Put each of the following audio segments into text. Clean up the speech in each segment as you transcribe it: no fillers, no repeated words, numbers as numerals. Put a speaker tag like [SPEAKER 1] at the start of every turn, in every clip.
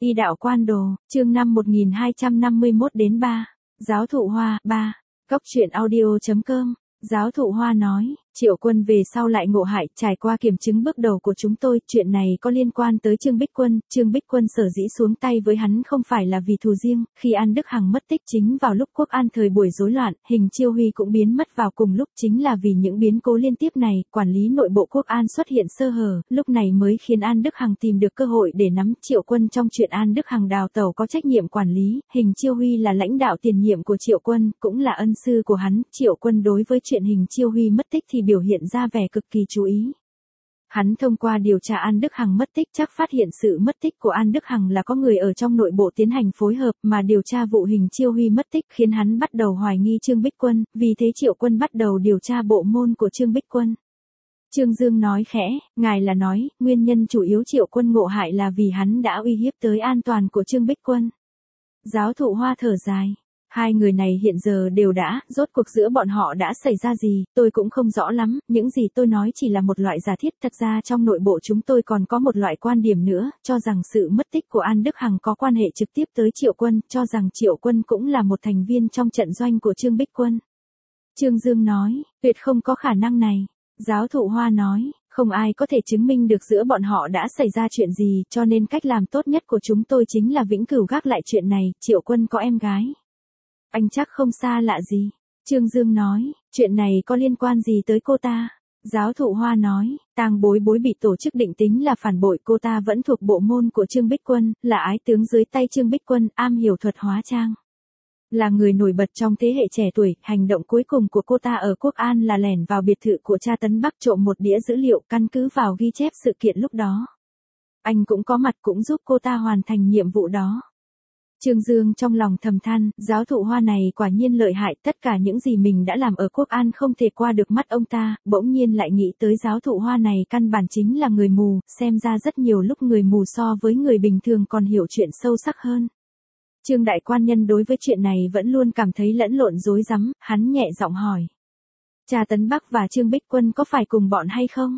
[SPEAKER 1] Y đạo quan đồ, chương 5 1251-3. Giáo thụ Hoa, 3. Cốc truyện audio.com. Giáo thụ Hoa nói, Triệu Quân về sau lại ngộ hại, trải qua kiểm chứng bước đầu của chúng tôi, chuyện này có liên quan tới Trương Bích Quân. Trương Bích Quân sở dĩ xuống tay với hắn không phải là vì thù riêng, khi An Đức Hằng mất tích chính vào lúc Quốc An thời buổi rối loạn, Hình Chiêu Huy cũng biến mất vào cùng lúc, chính là vì những biến cố liên tiếp này, quản lý nội bộ Quốc An xuất hiện sơ hở, lúc này mới khiến An Đức Hằng tìm được cơ hội để nắm Triệu Quân. Trong chuyện An Đức Hằng đào tẩu có trách nhiệm quản lý, Hình Chiêu Huy là lãnh đạo tiền nhiệm của Triệu Quân, cũng là ân sư của hắn. Triệu Quân đối với chuyện Hình Chiêu Huy mất tích thì biểu hiện ra vẻ cực kỳ chú ý. Hắn thông qua điều tra An Đức Hằng mất tích chắc phát hiện sự mất tích của An Đức Hằng là có người ở trong nội bộ tiến hành phối hợp, mà điều tra vụ Hình Chiêu Huy mất tích khiến hắn bắt đầu hoài nghi Trương Bích Quân, vì thế Triệu Quân bắt đầu điều tra bộ môn của Trương Bích Quân. Trương Dương nói khẽ, ngài là nói, nguyên nhân chủ yếu Triệu Quân ngộ hại là vì hắn đã uy hiếp tới an toàn của Trương Bích Quân. Giáo thụ Hoa thở dài. Hai người này hiện giờ đều đã, rốt cuộc giữa bọn họ đã xảy ra gì, tôi cũng không rõ lắm, những gì tôi nói chỉ là một loại giả thiết, thật ra trong nội bộ chúng tôi còn có một loại quan điểm nữa, cho rằng sự mất tích của An Đức Hằng có quan hệ trực tiếp tới Triệu Quân, cho rằng Triệu Quân cũng là một thành viên trong trận doanh của Trương Bích Quân. Trương Dương nói, tuyệt không có khả năng này. Giáo thụ Hoa nói, không ai có thể chứng minh được giữa bọn họ đã xảy ra chuyện gì, cho nên cách làm tốt nhất của chúng tôi chính là vĩnh cửu gác lại chuyện này. Triệu Quân có em gái. Anh chắc không xa lạ gì. Trương Dương nói, chuyện này có liên quan gì tới cô ta? Giáo thụ Hoa nói, Tang Bối Bối bị tổ chức định tính là phản bội, cô ta vẫn thuộc bộ môn của Trương Bích Quân, là ái tướng dưới tay Trương Bích Quân, am hiểu thuật hóa trang. Là người nổi bật trong thế hệ trẻ tuổi, hành động cuối cùng của cô ta ở Quốc An là lẻn vào biệt thự của cha Tấn Bắc trộm một đĩa dữ liệu, căn cứ vào ghi chép sự kiện lúc đó. Anh cũng có mặt, cũng giúp cô ta hoàn thành nhiệm vụ đó. Trương Dương trong lòng thầm than, giáo thụ Hoa này quả nhiên lợi hại, tất cả những gì mình đã làm ở Quốc An không thể qua được mắt ông ta, bỗng nhiên lại nghĩ tới giáo thụ Hoa này căn bản chính là người mù, xem ra rất nhiều lúc người mù so với người bình thường còn hiểu chuyện sâu sắc hơn. Trương đại quan nhân đối với chuyện này vẫn luôn cảm thấy lẫn lộn rối rắm, hắn nhẹ giọng hỏi. Cha Tấn Bắc và Trương Bích Quân có phải cùng bọn hay không?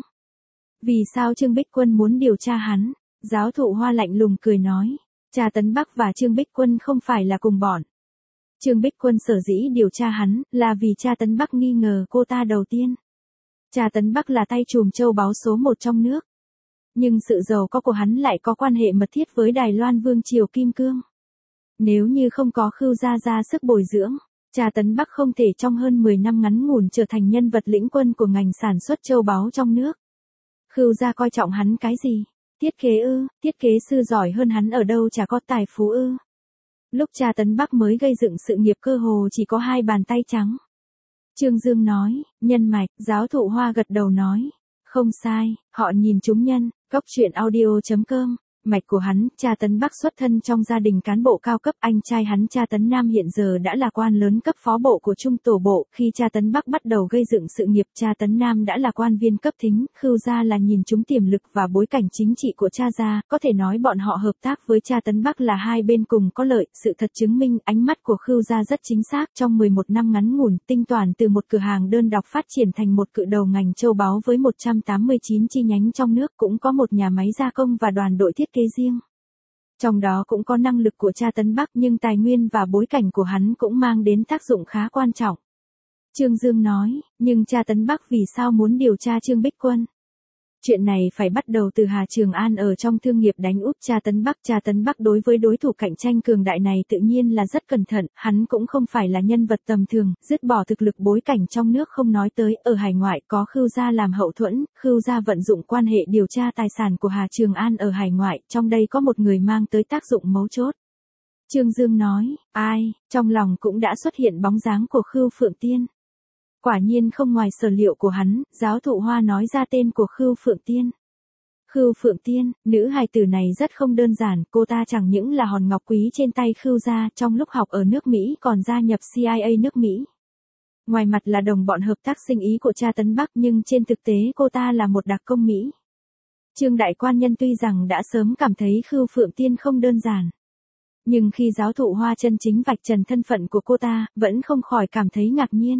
[SPEAKER 1] Vì sao Trương Bích Quân muốn điều tra hắn? Giáo thụ Hoa lạnh lùng cười nói. Cha Tấn Bắc và Trương Bích Quân không phải là cùng bọn. Trương Bích Quân sở dĩ điều tra hắn, là vì cha Tấn Bắc nghi ngờ cô ta đầu tiên. Cha Tấn Bắc là tay trùm châu báu số 1 trong nước. Nhưng sự giàu có của hắn lại có quan hệ mật thiết với Đài Loan Vương triều Kim Cương. Nếu như không có Khưu gia ra sức bồi dưỡng, cha Tấn Bắc không thể trong hơn 10 năm ngắn ngủn trở thành nhân vật lĩnh quân của ngành sản xuất châu báu trong nước. Khưu gia coi trọng hắn cái gì? Thiết kế ư? Thiết kế sư giỏi hơn hắn ở đâu, chả có tài phú ư? Lúc cha Tấn Bắc mới gây dựng sự nghiệp cơ hồ chỉ có 2 bàn tay trắng. Trương Dương nói, nhân mạch. Giáo thụ Hoa gật đầu nói, không sai, họ nhìn chúng nhân. Cốc truyện audio.com. Mạch của hắn, cha Tấn Bắc xuất thân trong gia đình cán bộ cao cấp, anh trai hắn cha Tấn Nam hiện giờ đã là quan lớn cấp phó bộ của Trung tổ bộ, khi cha Tấn Bắc bắt đầu gây dựng sự nghiệp, cha Tấn Nam đã là quan viên cấp thính, Khưu gia là nhìn chúng tiềm lực và bối cảnh chính trị của cha gia, có thể nói bọn họ hợp tác với cha Tấn Bắc là hai bên cùng có lợi, sự thật chứng minh ánh mắt của Khưu gia rất chính xác, trong 11 năm ngắn ngủn, tinh toàn từ một cửa hàng đơn độc phát triển thành một cự đầu ngành châu báu với 189 chi nhánh trong nước, cũng có một nhà máy gia công và đoàn đội thiết kế riêng. Trong đó cũng có năng lực của cha Tấn Bắc, nhưng tài nguyên và bối cảnh của hắn cũng mang đến tác dụng khá quan trọng. Trương Dương nói, nhưng cha Tấn Bắc vì sao muốn điều tra Trương Bích Quân? Chuyện này phải bắt đầu từ Hà Trường An ở trong thương nghiệp đánh úp cha Tấn Bắc. Cha Tấn Bắc đối với đối thủ cạnh tranh cường đại này tự nhiên là rất cẩn thận, hắn cũng không phải là nhân vật tầm thường, dứt bỏ thực lực bối cảnh trong nước không nói tới, ở hải ngoại có Khưu gia làm hậu thuẫn, Khưu gia vận dụng quan hệ điều tra tài sản của Hà Trường An ở hải ngoại, trong đây có một người mang tới tác dụng mấu chốt. Trương Dương nói, ai? Trong lòng cũng đã xuất hiện bóng dáng của Khưu Phượng Tiên. Quả nhiên không ngoài sở liệu của hắn, giáo thụ Hoa nói ra tên của Khưu Phượng Tiên. Khưu Phượng Tiên, nữ hài tử này rất không đơn giản, cô ta chẳng những là hòn ngọc quý trên tay Khưu gia, trong lúc học ở nước Mỹ còn gia nhập CIA nước Mỹ. Ngoài mặt là đồng bọn hợp tác sinh ý của cha Tấn Bắc, nhưng trên thực tế cô ta là một đặc công Mỹ. Trương đại quan nhân tuy rằng đã sớm cảm thấy Khưu Phượng Tiên không đơn giản, nhưng khi giáo thụ Hoa chân chính vạch trần thân phận của cô ta, vẫn không khỏi cảm thấy ngạc nhiên.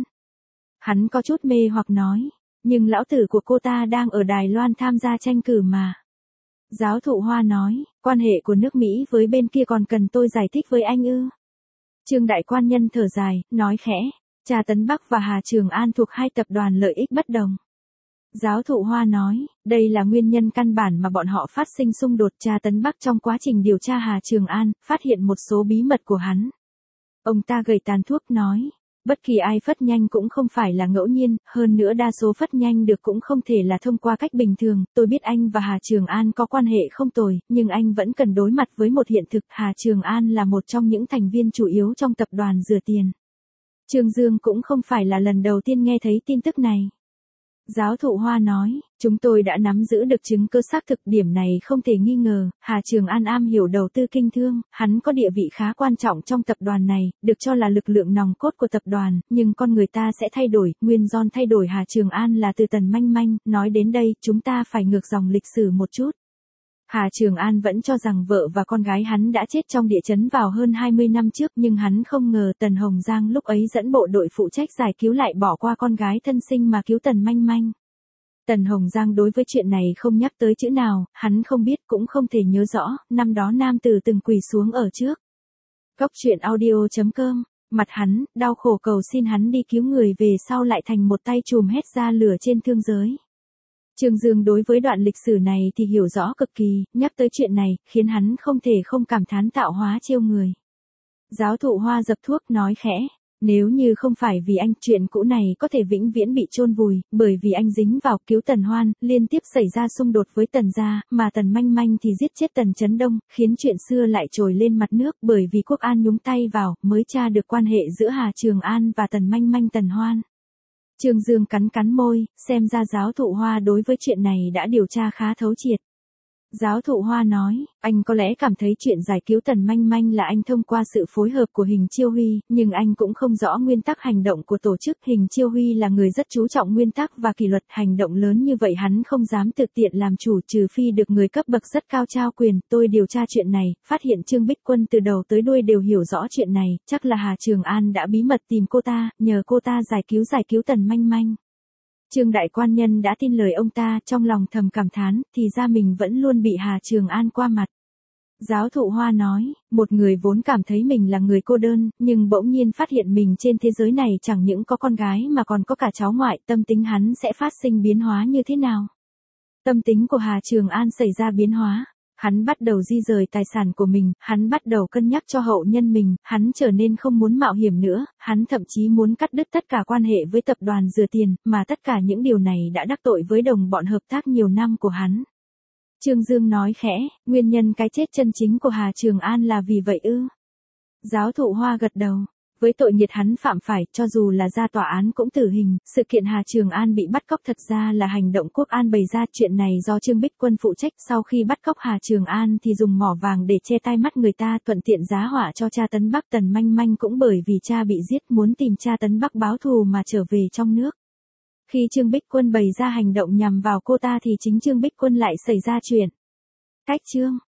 [SPEAKER 1] Hắn có chút mê hoặc nói, nhưng lão tử của cô ta đang ở Đài Loan tham gia tranh cử mà. Giáo thụ Hoa nói, quan hệ của nước Mỹ với bên kia còn cần tôi giải thích với anh ư? Trương Đại Quan Nhân thở dài, nói khẽ, cha Tấn Bắc và Hà Trường An thuộc hai tập đoàn lợi ích bất đồng. Giáo thụ Hoa nói, đây là nguyên nhân căn bản mà bọn họ phát sinh xung đột. Cha Tấn Bắc trong quá trình điều tra Hà Trường An, phát hiện một số bí mật của hắn. Ông ta gầy tàn thuốc nói, bất kỳ ai phất nhanh cũng không phải là ngẫu nhiên, hơn nữa đa số phất nhanh được cũng không thể là thông qua cách bình thường. Tôi biết anh và Hà Trường An có quan hệ không tồi, nhưng anh vẫn cần đối mặt với một hiện thực. Hà Trường An là một trong những thành viên chủ yếu trong tập đoàn rửa tiền. Trương Dương cũng không phải là lần đầu tiên nghe thấy tin tức này. Giáo thụ Hoa nói, chúng tôi đã nắm giữ được chứng cứ xác thực, điểm này không thể nghi ngờ. Hà Trường An am hiểu đầu tư kinh thương, hắn có địa vị khá quan trọng trong tập đoàn này, được cho là lực lượng nòng cốt của tập đoàn, nhưng con người ta sẽ thay đổi, nguyên do thay đổi Hà Trường An là từ Tần Manh Manh. Nói đến đây, chúng ta phải ngược dòng lịch sử một chút. Hà Trường An vẫn cho rằng vợ và con gái hắn đã chết trong địa chấn vào hơn 20 năm trước, nhưng hắn không ngờ Tần Hồng Giang lúc ấy dẫn bộ đội phụ trách giải cứu lại bỏ qua con gái thân sinh mà cứu Tần Manh Manh. Tần Hồng Giang đối với chuyện này không nhắc tới chữ nào, hắn không biết cũng không thể nhớ rõ, năm đó nam tử từng quỳ xuống ở trước. Cốc truyện audio.com, mặt hắn, đau khổ cầu xin hắn đi cứu người, về sau lại thành một tay trùm hét ra lửa trên thương giới. Trương Dương đối với đoạn lịch sử này thì hiểu rõ cực kỳ, nhắc tới chuyện này, khiến hắn không thể không cảm thán tạo hóa trêu người. Giáo thụ Hoa dập thuốc nói khẽ, nếu như không phải vì anh, chuyện cũ này có thể vĩnh viễn bị chôn vùi, bởi vì anh dính vào cứu Tần Hoan, liên tiếp xảy ra xung đột với Tần gia, mà Tần Manh Manh thì giết chết Tần Chấn Đông, khiến chuyện xưa lại trồi lên mặt nước, bởi vì Quốc An nhúng tay vào, mới tra được quan hệ giữa Hà Trường An và Tần Manh Manh Tần Hoan. Trương Dương cắn cắn môi, xem ra giáo thụ Hoa đối với chuyện này đã điều tra khá thấu triệt. Giáo thụ Hoa nói, anh có lẽ cảm thấy chuyện giải cứu Tần Manh Manh là anh thông qua sự phối hợp của Hình Chiêu Huy, nhưng anh cũng không rõ nguyên tắc hành động của tổ chức. Hình Chiêu Huy là người rất chú trọng nguyên tắc và kỷ luật, hành động lớn như vậy hắn không dám thực tiện làm chủ, trừ phi được người cấp bậc rất cao trao quyền. Tôi điều tra chuyện này, phát hiện Trương Bích Quân từ đầu tới đuôi đều hiểu rõ chuyện này, chắc là Hà Trường An đã bí mật tìm cô ta, nhờ cô ta giải cứu Tần Manh Manh. Trương Đại Quan Nhân đã tin lời ông ta, trong lòng thầm cảm thán, thì ra mình vẫn luôn bị Hà Trường An qua mặt. Giáo thụ Hoa nói, một người vốn cảm thấy mình là người cô đơn, nhưng bỗng nhiên phát hiện mình trên thế giới này chẳng những có con gái mà còn có cả cháu ngoại, tâm tính hắn sẽ phát sinh biến hóa như thế nào? Tâm tính của Hà Trường An xảy ra biến hóa. Hắn bắt đầu di rời tài sản của mình, hắn bắt đầu cân nhắc cho hậu nhân mình, hắn trở nên không muốn mạo hiểm nữa, hắn thậm chí muốn cắt đứt tất cả quan hệ với tập đoàn rửa tiền, mà tất cả những điều này đã đắc tội với đồng bọn hợp tác nhiều năm của hắn. Trương Dương nói khẽ, nguyên nhân cái chết chân chính của Hà Trường An là vì vậy ư? Giáo thụ Hoa gật đầu. Với tội nghiệt hắn phạm phải, cho dù là ra tòa án cũng tử hình, sự kiện Hà Trường An bị bắt cóc thật ra là hành động Quốc An bày ra, chuyện này do Trương Bích Quân phụ trách. Sau khi bắt cóc Hà Trường An thì dùng mỏ vàng để che tai mắt người ta, thuận tiện giá họa cho cha Tấn Bắc. Tần Manh Manh cũng bởi vì cha bị giết muốn tìm cha Tấn Bắc báo thù mà trở về trong nước. Khi Trương Bích Quân bày ra hành động nhằm vào cô ta thì chính Trương Bích Quân lại xảy ra chuyện. Cách chương